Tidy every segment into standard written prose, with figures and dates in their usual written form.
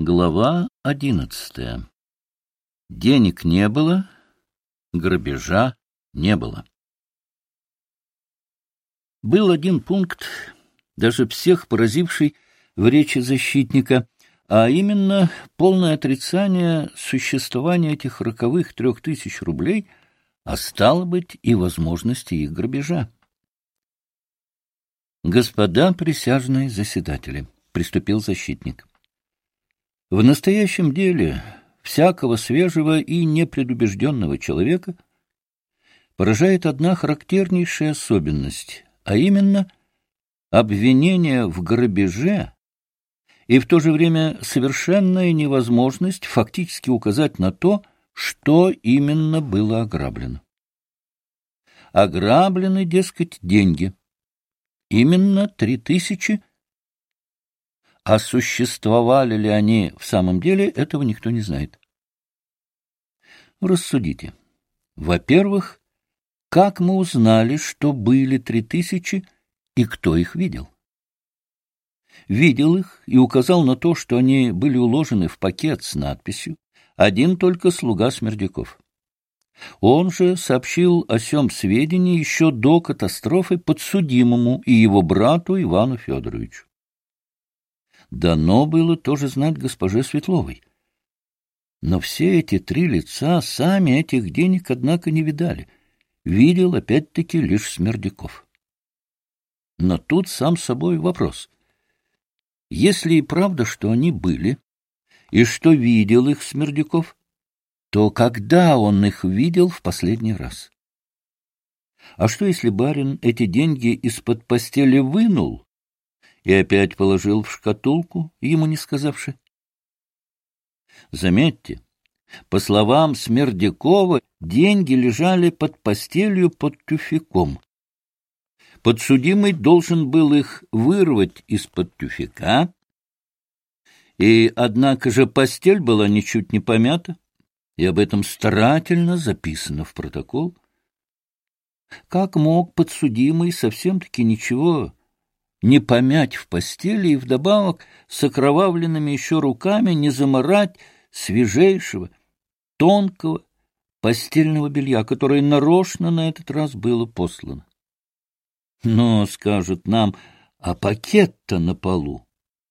Глава 11. Денег не было, грабежа не было. Был один пункт, даже всех поразивший в речи защитника, а именно полное отрицание существования этих роковых 3000 рублей, а стало быть и возможности их грабежа. «Господа присяжные заседатели», — приступил защитник, — в настоящем деле всякого свежего и непредубежденного человека поражает одна характернейшая особенность, а именно обвинение в грабеже и в то же время совершенная невозможность фактически указать на то, что именно было ограблено. Ограблены, дескать, деньги. Именно 3000. А существовали ли они в самом деле, этого никто не знает. Рассудите. Во-первых, как мы узнали, что были 3000 и кто их видел? Видел их и указал на то, что они были уложены в пакет с надписью «Один только слуга Смердяков». Он же сообщил о сём сведении еще до катастрофы подсудимому и его брату Ивану Федоровичу. Дано было тоже знать госпоже Светловой. Но все эти 3 лица сами этих денег, однако, не видали. Видел, опять-таки, лишь Смердяков. Но тут сам собой вопрос. Если и правда, что они были, и что видел их Смердяков, то когда он их видел в последний раз? А что, если барин эти деньги из-под постели вынул и опять положил в шкатулку, ему не сказавши? Заметьте, по словам Смердякова, деньги лежали под постелью под тюфяком. Подсудимый должен был их вырвать из-под тюфяка, и, однако же, постель была ничуть не помята, и об этом старательно записано в протокол. Как мог подсудимый совсем-таки ничего не помять в постели и вдобавок с окровавленными еще руками не замарать свежейшего, тонкого постельного белья, которое нарочно на этот раз было послано? Но, скажут нам, а пакет-то на полу.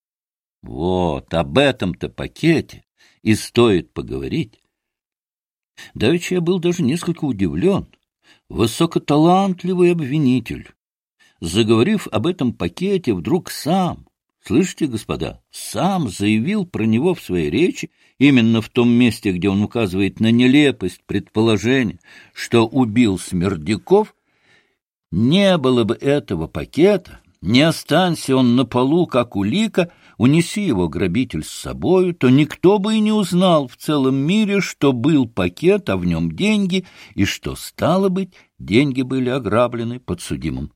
Вот, об этом-то пакете и стоит поговорить. Давеча я был даже несколько удивлен. Высокоталантливый обвинитель, заговорив об этом пакете, вдруг сам, слышите, господа, сам заявил про него в своей речи, именно в том месте, где он указывает на нелепость предположения, что убил Смердяков. Не было бы этого пакета, не останься он на полу, как улика, унеси его грабитель с собою, то никто бы и не узнал в целом мире, что был пакет, а в нем деньги, и что, стало быть, деньги были ограблены подсудимым.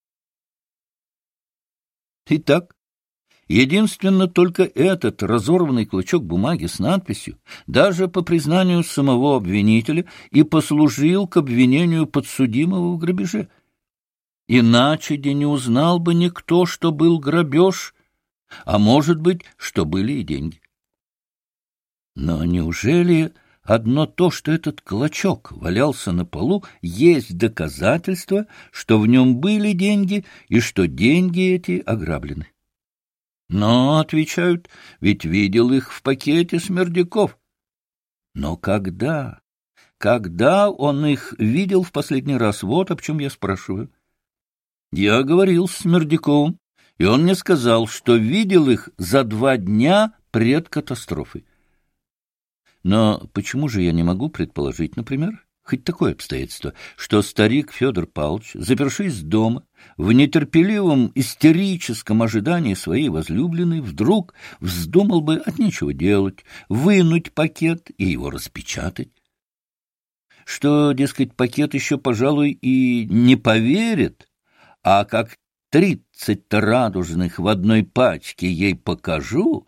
Итак, единственно только этот разорванный клочок бумаги с надписью, даже по признанию самого обвинителя, и послужил к обвинению подсудимого в грабеже. Иначе не узнал бы никто, что был грабеж, а может быть, что были и деньги. Но неужели одно то, что этот клочок валялся на полу, есть доказательство, что в нем были деньги и что деньги эти ограблены? Но, отвечают, ведь видел их в пакете Смердяков. Но когда? Когда он их видел в последний раз? Вот о чем я спрашиваю. Я говорил с Смердяковым, и он мне сказал, что видел их за 2 дня пред катастрофой. Но почему же я не могу предположить, например, хоть такое обстоятельство, что старик Федор Павлович, запершись дома, в нетерпеливом истерическом ожидании своей возлюбленной, вдруг вздумал бы от нечего делать, вынуть пакет и его распечатать? Что, дескать, пакет еще, пожалуй, и не поверит, а как 30 радужных в одной пачке ей покажу,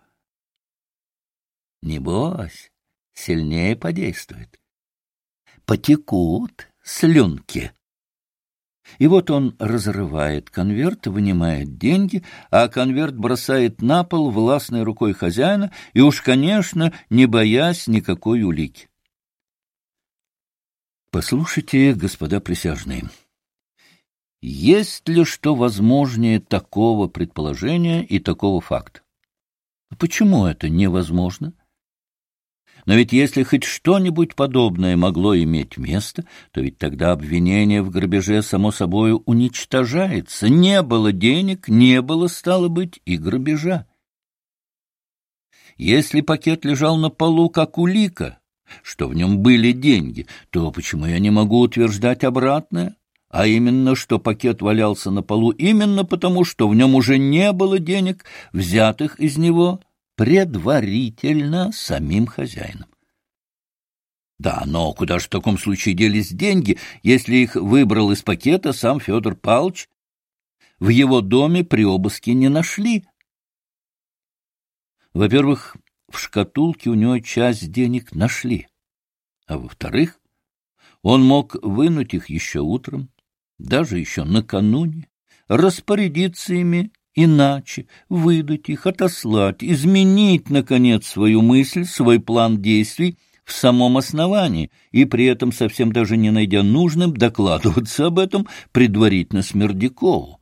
небось, сильнее подействует. Потекут слюнки. И вот он разрывает конверт, вынимает деньги, а конверт бросает на пол властной рукой хозяина и уж, конечно, не боясь никакой улики. Послушайте, господа присяжные, есть ли что возможнее такого предположения и такого факта? Почему это невозможно? Но ведь если хоть что-нибудь подобное могло иметь место, то ведь тогда обвинение в грабеже само собой уничтожается. Не было денег, не было, стало быть, и грабежа. Если пакет лежал на полу как улика, что в нем были деньги, то почему я не могу утверждать обратное? А именно, что пакет валялся на полу именно потому, что в нем уже не было денег, взятых из него предварительно самим хозяином. Да, но куда же в таком случае делись деньги, если их выбрал из пакета сам Федор Павлович? В его доме при обыске не нашли. Во-первых, в шкатулке у него часть денег нашли, а во-вторых, он мог вынуть их еще утром, даже еще накануне, распорядиться ими иначе, выдать их, отослать, изменить, наконец, свою мысль, свой план действий в самом основании, и при этом совсем даже не найдя нужным докладываться об этом предварительно Смердякову.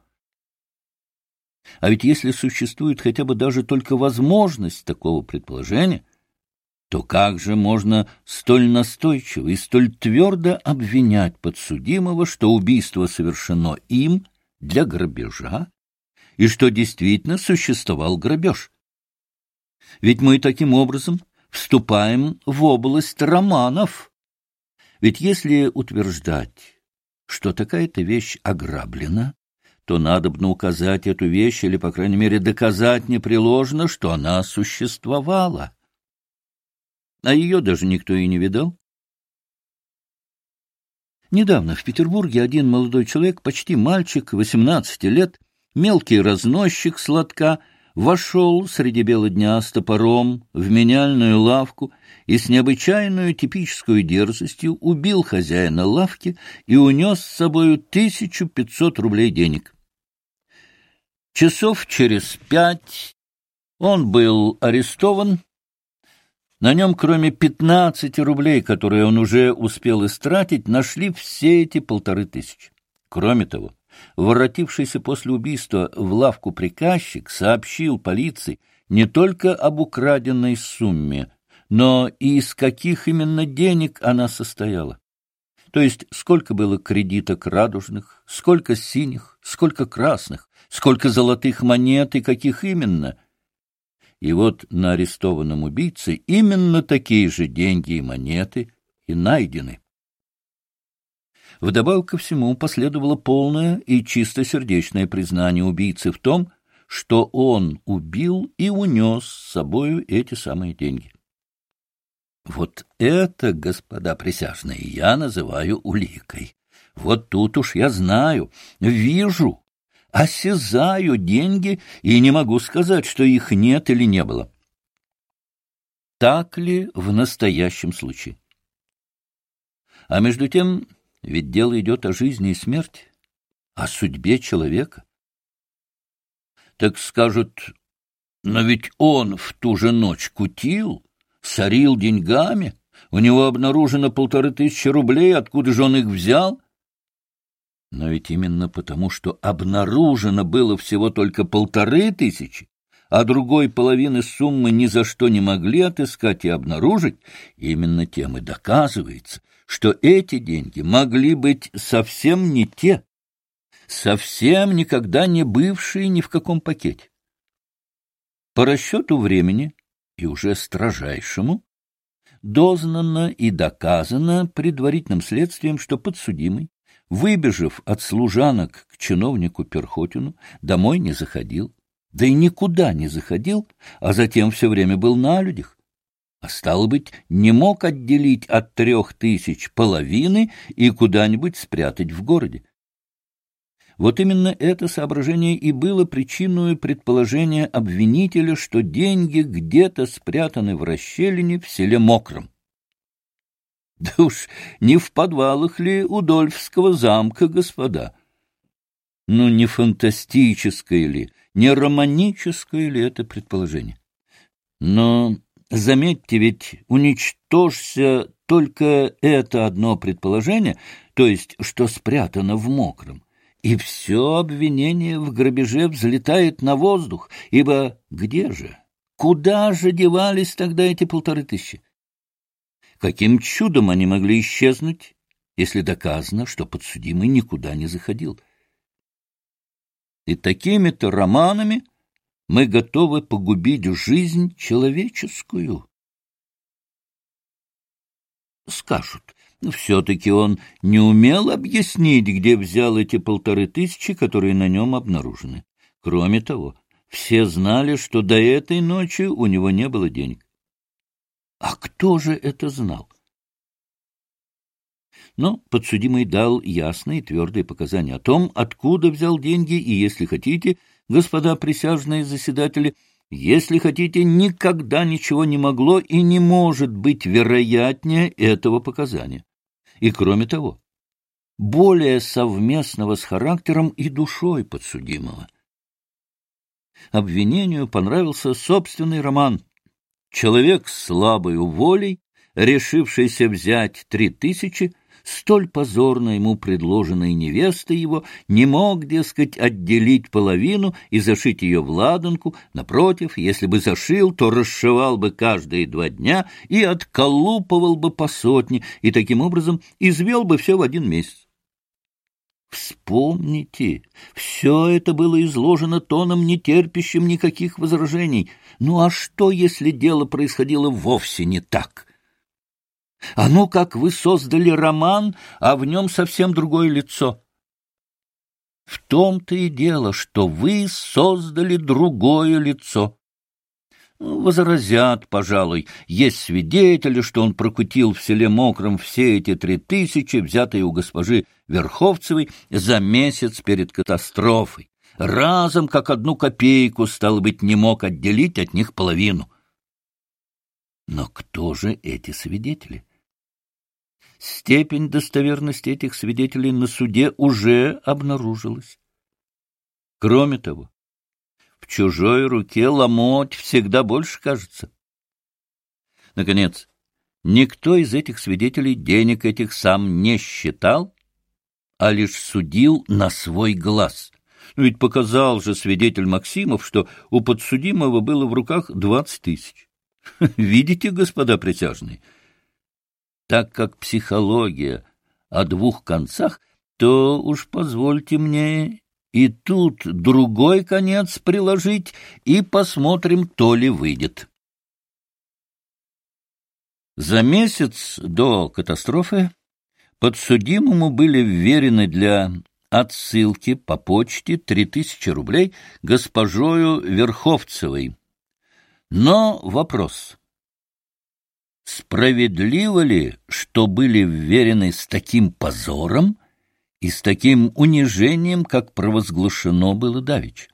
А ведь если существует хотя бы даже только возможность такого предположения, то как же можно столь настойчиво и столь твердо обвинять подсудимого, что убийство совершено им для грабежа, и что действительно существовал грабеж? Ведь мы таким образом вступаем в область романов. Ведь если утверждать, что такая-то вещь ограблена, то надобно указать эту вещь или, по крайней мере, доказать непреложно, что она существовала. А ее даже никто и не видал. Недавно в Петербурге один молодой человек, почти мальчик, 18 лет, мелкий разносчик сладка, вошел среди бела дня с топором в меняльную лавку и с необычайной типической дерзостью убил хозяина лавки и унес с собою 1500 рублей денег. Часов через 5 он был арестован. На нем, кроме 15 рублей, которые он уже успел истратить, нашли все эти 1500. Кроме того, воротившийся после убийства в лавку приказчик сообщил полиции не только об украденной сумме, но и из каких именно денег она состояла. То есть сколько было кредиток радужных, сколько синих, сколько красных, сколько золотых монет и каких именно. И вот на арестованном убийце именно такие же деньги и монеты и найдены. Вдобавок ко всему последовало полное и чистосердечное признание убийцы в том, что он убил и унес с собою эти самые деньги. Вот это, господа присяжные, я называю уликой. Вот тут уж я знаю, вижу, осязаю деньги и не могу сказать, что их нет или не было. Так ли в настоящем случае? А между тем, ведь дело идет о жизни и смерти, о судьбе человека. Так скажут, но ведь он в ту же ночь кутил, сорил деньгами, у него обнаружено 1500 рублей, откуда же он их взял? Но ведь именно потому, что обнаружено было всего только 1500, а другой половины суммы ни за что не могли отыскать и обнаружить, именно тем и доказывается, что эти деньги могли быть совсем не те, совсем никогда не бывшие ни в каком пакете. По расчету времени, и уже строжайшему, дознано и доказано предварительным следствием, что подсудимый, выбежав от служанок к чиновнику Перхотину, домой не заходил, да и никуда не заходил, а затем все время был на людях, а стало быть, не мог отделить от 3000 половины и куда-нибудь спрятать в городе. Вот именно это соображение и было причиной предположения обвинителя, что деньги где-то спрятаны в расщелине в селе Мокром. Да уж не в подвалах ли Удольфского замка, господа? Ну, не фантастическое ли, не романическое ли это предположение? Но, заметьте, ведь уничтожься только это одно предположение, то есть, что спрятано в мокром, и все обвинение в грабеже взлетает на воздух, ибо где же, куда же девались тогда эти 1500? Каким чудом они могли исчезнуть, если доказано, что подсудимый никуда не заходил? И такими-то романами мы готовы погубить жизнь человеческую. Скажут, все-таки он не умел объяснить, где взял эти 1500, которые на нем обнаружены. Кроме того, все знали, что до этой ночи у него не было денег. А кто же это знал? Но подсудимый дал ясные и твердые показания о том, откуда взял деньги, и, если хотите, господа присяжные заседатели, если хотите, никогда ничего не могло и не может быть вероятнее этого показания. И, кроме того, более совместного с характером и душой подсудимого. Обвинению понравился собственный роман. Человек с слабою волей, решившийся взять 3000, столь позорно ему предложенной невестой его, не мог, дескать, отделить половину и зашить ее в ладанку. Напротив, если бы зашил, то расшивал бы каждые 2 дня и отколупывал бы по 100, и таким образом извел бы все в 1 месяц. Вспомните, все это было изложено тоном, не терпящим никаких возражений. Ну а что, если дело происходило вовсе не так? А ну, как вы создали роман, а в нем совсем другое лицо. В том-то и дело, что вы создали другое лицо. Возразят, пожалуй, есть свидетели, что он прокутил в селе Мокром все эти 3000, взятые у госпожи Верховцевой за месяц перед катастрофой. Разом, как 1 копейку, стало быть, не мог отделить от них половину. Но кто же эти свидетели? Степень достоверности этих свидетелей на суде уже обнаружилась. Кроме того, в чужой руке ломоть всегда больше кажется. Наконец, никто из этих свидетелей денег этих сам не считал, а лишь судил на свой глаз. Ведь показал же свидетель Максимов, что у подсудимого было в руках 20 000. Видите, господа присяжные? Так как психология о 2 концах, то уж позвольте мне и тут другой конец приложить, и посмотрим, то ли выйдет. За месяц до катастрофы подсудимому были вверены для отсылки по почте 3000 рублей госпожою Верховцевой. Но вопрос: справедливо ли, что были вверены с таким позором и с таким унижением, как провозглашено было давеча?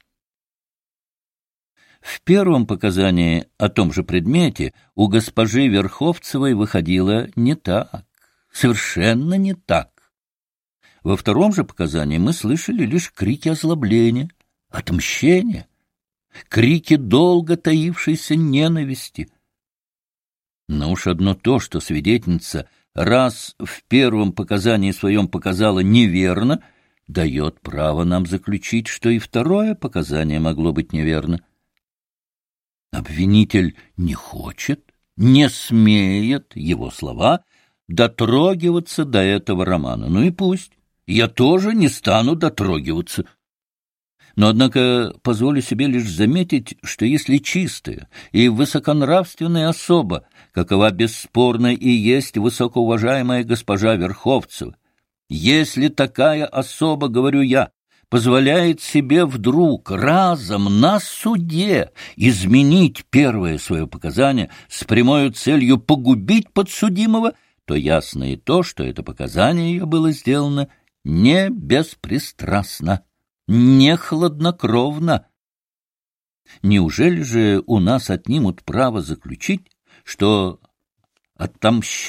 В первом показании о том же предмете у госпожи Верховцевой выходило не так, совершенно не так. Во втором же показании мы слышали лишь крики озлобления, отмщения, крики долго таившейся ненависти. Но уж одно то, что свидетельница раз в первом показании своем показала неверно, дает право нам заключить, что и второе показание могло быть неверно. Обвинитель не хочет, не смеет, его слова, дотрогиваться до этого романа. Ну и пусть, я тоже не стану дотрогиваться. Но, однако, позволю себе лишь заметить, что если чистая и высоконравственная особа, какова бесспорно и есть высокоуважаемая госпожа Верховцева, если такая особа, говорю я, позволяет себе вдруг разом на суде изменить первое свое показание с прямой целью погубить подсудимого, то ясно и то, что это показание ее было сделано не беспристрастно, не хладнокровно. Неужели же у нас отнимут право заключить, что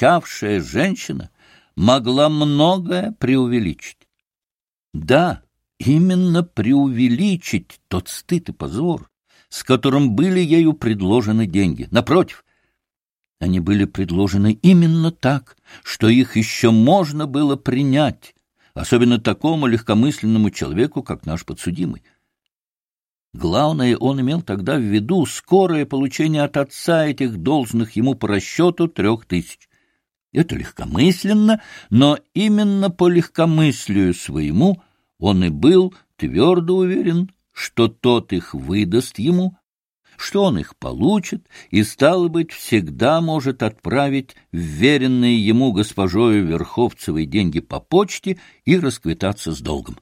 отомщавшая женщина могла многое преувеличить? Да, именно преувеличить тот стыд и позор, с которым были ею предложены деньги. Напротив, они были предложены именно так, что их еще можно было принять, особенно такому легкомысленному человеку, как наш подсудимый. Главное, он имел тогда в виду скорое получение от отца этих должных ему по расчету 3000. Это легкомысленно, но именно по легкомыслию своему он и был твердо уверен, что тот их выдаст ему, что он их получит и, стало быть, всегда может отправить вверенные ему госпожою Верховцевой деньги по почте и расквитаться с долгом.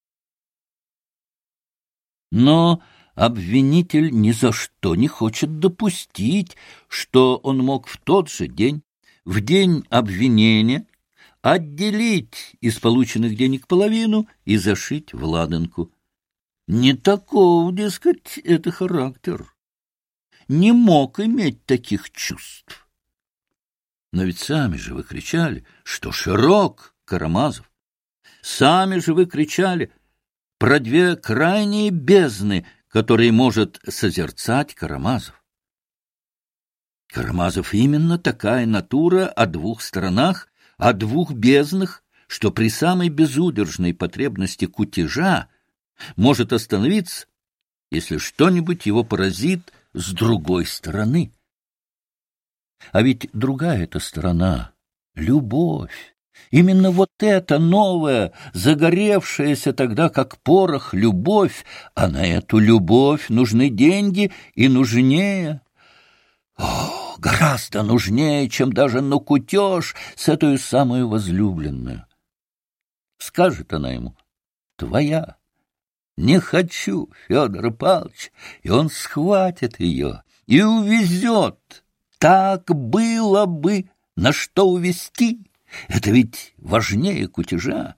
Но обвинитель ни за что не хочет допустить, что он мог в тот же день, в день обвинения, отделить из полученных денег половину и зашить в ладанку. Не таков, дескать, это характер. Не мог иметь таких чувств. Но ведь сами же вы кричали, что широк Карамазов. Сами же вы кричали про две крайние бездны, которые может созерцать Карамазов. Карамазов именно такая натура о двух сторонах, о двух безднах, что при самой безудержной потребности кутежа может остановиться, если что-нибудь его поразит с другой стороны. А ведь другая эта сторона — любовь. Именно вот эта новая, загоревшаяся тогда как порох любовь, а на эту любовь нужны деньги и нужнее. Гораздо нужнее, чем даже на кутеж с этой самую возлюбленную. Скажет она ему: твоя. Не хочу, Федор Павлович, и он схватит ее и увезет. Так было бы, на что увезти. Это ведь важнее кутежа.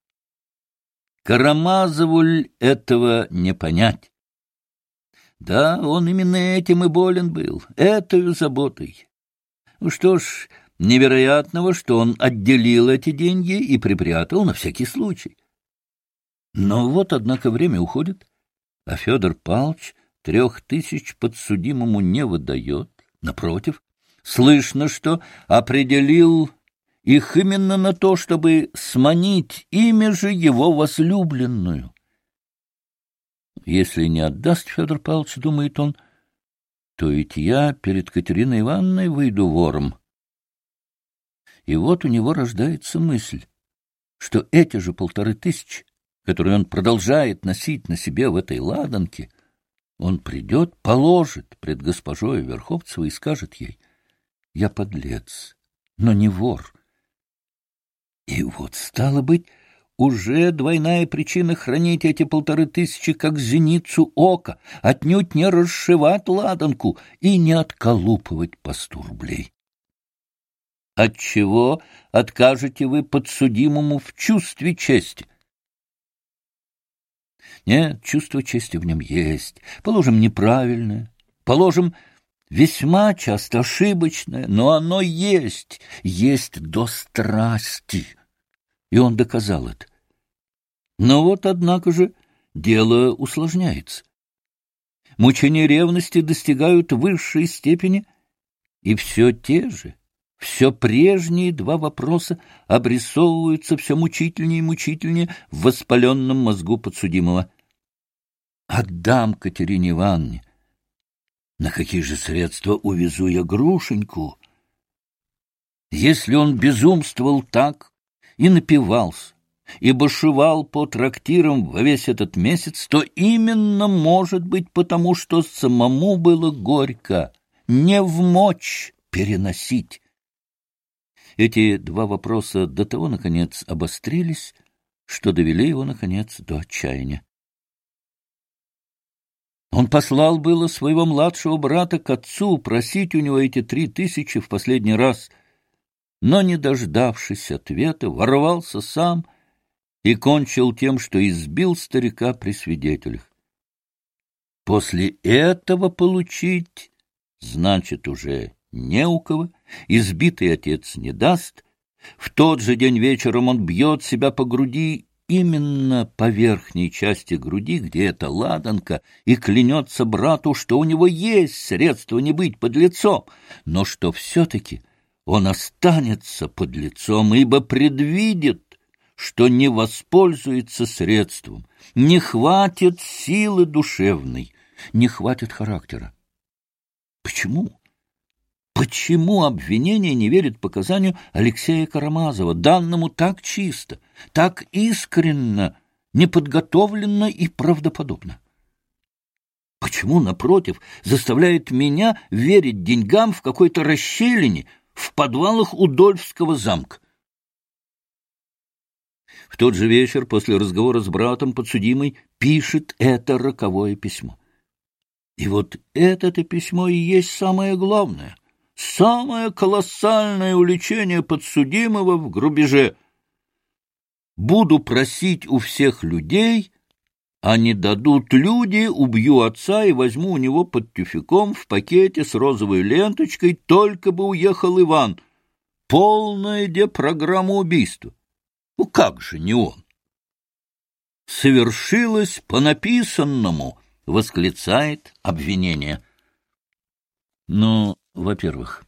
Карамазову этого не понять. Да, он именно этим и болен был, этой заботой. Что ж, невероятного, что он отделил эти деньги и припрятал на всякий случай. Но вот, однако, время уходит, а Федор Павлович 3000 подсудимому не выдает. Напротив, слышно, что определил их именно на то, чтобы сманить ими же его возлюбленную. Если не отдаст Федор Павлович, думает он, то ведь я перед Катериной Ивановной выйду вором. И вот у него рождается мысль, что эти же 1500, которые он продолжает носить на себе в этой ладанке, он придет, положит пред госпожой Верховцевой и скажет ей: я подлец, но не вор. И вот, стало быть, уже двойная причина хранить эти 1500 как зеницу ока, отнюдь не расшивать ладанку и не отколупывать по 100 рублей. Отчего откажете вы подсудимому в чувстве чести? Нет, чувство чести в нем есть, положим, неправильное, положим, весьма часто ошибочное, но оно есть до страсти. И он доказал это. Но вот, однако же, дело усложняется. Мучения ревности достигают высшей степени, и все те же, все прежние два вопроса обрисовываются все мучительнее и мучительнее в воспаленном мозгу подсудимого. Отдам Катерине Ивановне. На какие же средства увезу я Грушеньку? Если он безумствовал так и напивался, и бушевал по трактирам во весь этот месяц, то именно, может быть, потому что самому было горько, не вмочь переносить. Эти два вопроса до того, наконец, обострились, что довели его, наконец, до отчаяния. Он послал было своего младшего брата к отцу просить у него эти 3000 в последний раз, но, не дождавшись ответа, ворвался сам и кончил тем, что избил старика при свидетелях. После этого получить, значит, уже не у кого, избитый отец не даст. В тот же день вечером он бьет себя по груди именно по верхней части груди, где эта ладанка, и клянется брату, что у него есть средство не быть подлецом, но что все-таки он останется подлецом, ибо предвидит, что не воспользуется средством, не хватит силы душевной, не хватит характера. Почему? Почему обвинение не верит показанию Алексея Карамазова, данному так чисто, так искренно, неподготовленно и правдоподобно? Почему, напротив, заставляет меня верить деньгам в какой-то расщелине в подвалах Удольфского замка? В тот же вечер после разговора с братом подсудимый пишет это роковое письмо. И вот это-то письмо и есть самое главное, самое колоссальное уличение подсудимого в грабеже. Буду просить у всех людей, а не дадут люди, убью отца и возьму у него под тюфяком в пакете с розовой ленточкой, только бы уехал Иван. Полная депрограмма убийства. Ну как же не он? Совершилось по написанному, восклицает обвинение. Но, во-первых,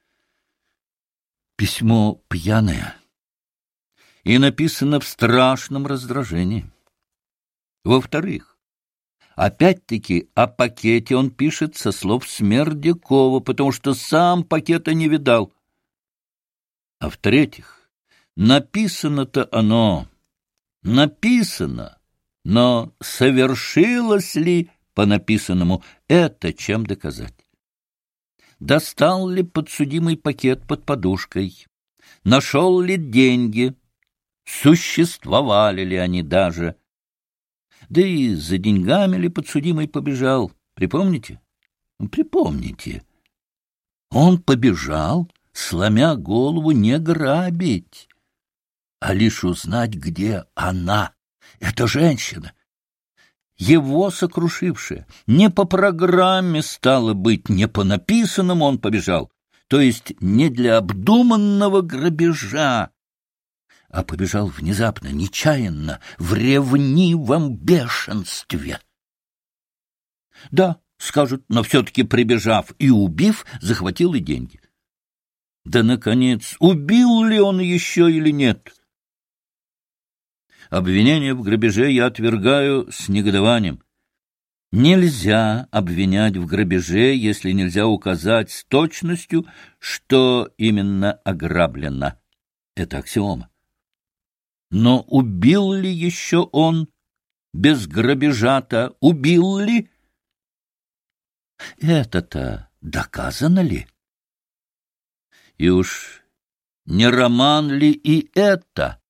письмо пьяное и написано в страшном раздражении. Во-вторых, опять-таки о пакете он пишет со слов Смердякова, потому что сам пакета не видал. А в-третьих, написано-то оно, написано, но совершилось ли по написанному, это чем доказать? Достал ли подсудимый пакет под подушкой? Нашел ли деньги? Существовали ли они даже? Да и за деньгами ли подсудимый побежал? Припомните? Припомните. Он побежал, сломя голову, не грабить, а лишь узнать, где она, эта женщина, его сокрушившая. Не по программе, стало быть, не по написанному он побежал, то есть не для обдуманного грабежа, а побежал внезапно, нечаянно, в ревнивом бешенстве. Да, скажут, но все-таки прибежав и убив, захватил и деньги. Да, наконец, убил ли он еще или нет? Обвинение в грабеже я отвергаю с негодованием. Нельзя обвинять в грабеже, если нельзя указать с точностью, что именно ограблено. Это аксиома. Но убил ли еще он без грабежа-то? Убил ли? Это-то доказано ли? И уж не роман ли и это?